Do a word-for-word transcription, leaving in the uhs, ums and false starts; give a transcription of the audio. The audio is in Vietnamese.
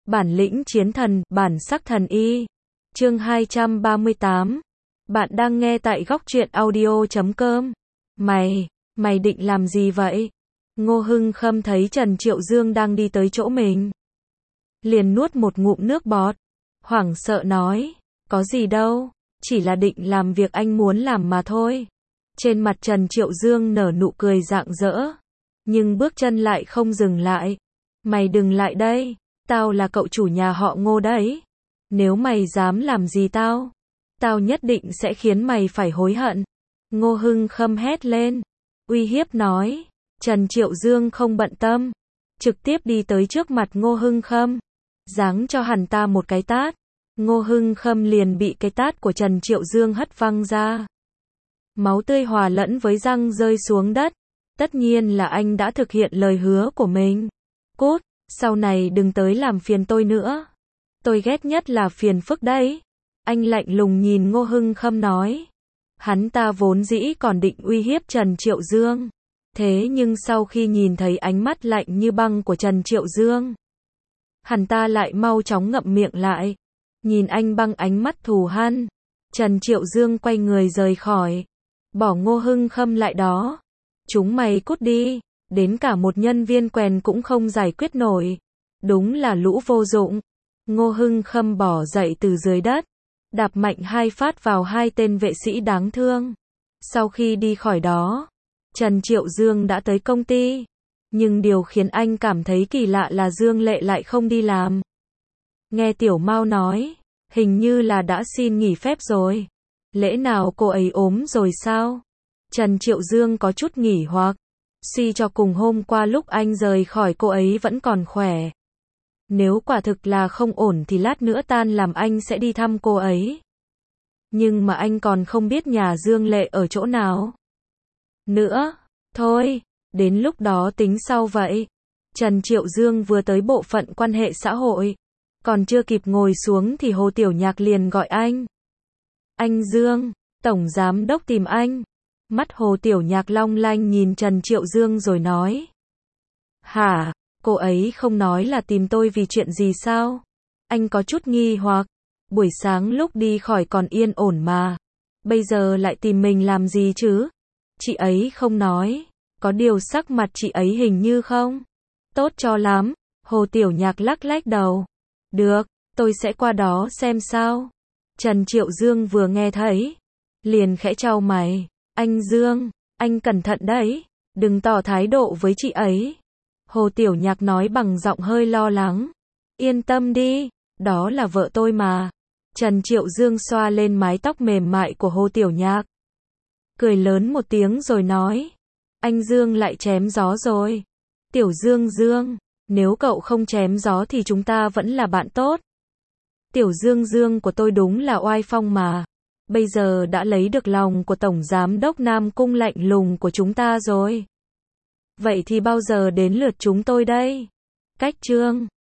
Bản lĩnh chiến thần, bản sắc thần y. Chương hai trăm ba mươi tám. Bạn đang nghe tại góc truyện audio chấm com. Mày, mày định làm gì vậy? Ngô Hưng Khâm thấy Trần Triệu Dương đang đi tới chỗ mình, liền nuốt một ngụm nước bọt, hoảng sợ nói, có gì đâu, chỉ là định làm việc anh muốn làm mà thôi. Trên mặt Trần Triệu Dương nở nụ cười rạng rỡ, nhưng bước chân lại không dừng lại. Mày đừng lại đây, tao là cậu chủ nhà họ Ngô đấy. Nếu mày dám làm gì tao, tao nhất định sẽ khiến mày phải hối hận. Ngô Hưng Khâm hét lên, uy hiếp nói. Trần Triệu Dương không bận tâm, trực tiếp đi tới trước mặt Ngô Hưng Khâm, giáng cho hắn ta một cái tát. Ngô Hưng Khâm liền bị cái tát của Trần Triệu Dương hất văng ra. Máu tươi hòa lẫn với răng rơi xuống đất. Tất nhiên là anh đã thực hiện lời hứa của mình. Cút, sau này đừng tới làm phiền tôi nữa. Tôi ghét nhất là phiền phức đấy. Anh lạnh lùng nhìn Ngô Hưng Khâm nói. Hắn ta vốn dĩ còn định uy hiếp Trần Triệu Dương. Thế nhưng sau khi nhìn thấy ánh mắt lạnh như băng của Trần Triệu Dương, hắn ta lại mau chóng ngậm miệng lại. Nhìn anh bằng ánh mắt thù hằn, Trần Triệu Dương quay người rời khỏi, bỏ Ngô Hưng Khâm lại đó. Chúng mày cút đi, đến cả một nhân viên quèn cũng không giải quyết nổi. Đúng là lũ vô dụng. Ngô Hưng Khâm bỏ dậy từ dưới đất, đạp mạnh hai phát vào hai tên vệ sĩ đáng thương. Sau khi đi khỏi đó, Trần Triệu Dương đã tới công ty. Nhưng điều khiến anh cảm thấy kỳ lạ là Dương Lệ lại không đi làm. Nghe Tiểu Mao nói, hình như là đã xin nghỉ phép rồi. Lẽ nào cô ấy ốm rồi sao? Trần Triệu Dương có chút nghỉ hoặc, suy cho cùng hôm qua lúc anh rời khỏi cô ấy vẫn còn khỏe. Nếu quả thực là không ổn thì lát nữa tan làm anh sẽ đi thăm cô ấy. Nhưng mà anh còn không biết nhà Dương Lệ ở chỗ nào nữa. Thôi, đến lúc đó tính sau vậy. Trần Triệu Dương vừa tới bộ phận quan hệ xã hội, còn chưa kịp ngồi xuống thì Hồ Tiểu Nhạc liền gọi anh. Anh Dương, Tổng Giám Đốc tìm anh. Mắt Hồ Tiểu Nhạc long lanh nhìn Trần Triệu Dương rồi nói. Hả, cô ấy không nói là tìm tôi vì chuyện gì sao? Anh có chút nghi hoặc, buổi sáng lúc đi khỏi còn yên ổn mà. Bây giờ lại tìm mình làm gì chứ? Chị ấy không nói, có điều sắc mặt chị ấy hình như không tốt cho lắm. Hồ Tiểu Nhạc lắc lắc đầu. Được, tôi sẽ qua đó xem sao. Trần Triệu Dương vừa nghe thấy, liền khẽ chau mày. Anh Dương, anh cẩn thận đấy, đừng tỏ thái độ với chị ấy. Hồ Tiểu Nhạc nói bằng giọng hơi lo lắng. Yên tâm đi, đó là vợ tôi mà. Trần Triệu Dương xoa lên mái tóc mềm mại của Hồ Tiểu Nhạc, cười lớn một tiếng rồi nói. Anh Dương lại chém gió rồi. Tiểu Dương Dương, nếu cậu không chém gió thì chúng ta vẫn là bạn tốt. Tiểu Dương Dương của tôi đúng là oai phong mà. Bây giờ đã lấy được lòng của Tổng Giám Đốc Nam Cung lạnh lùng của chúng ta rồi. Vậy thì bao giờ đến lượt chúng tôi đây? Cách chương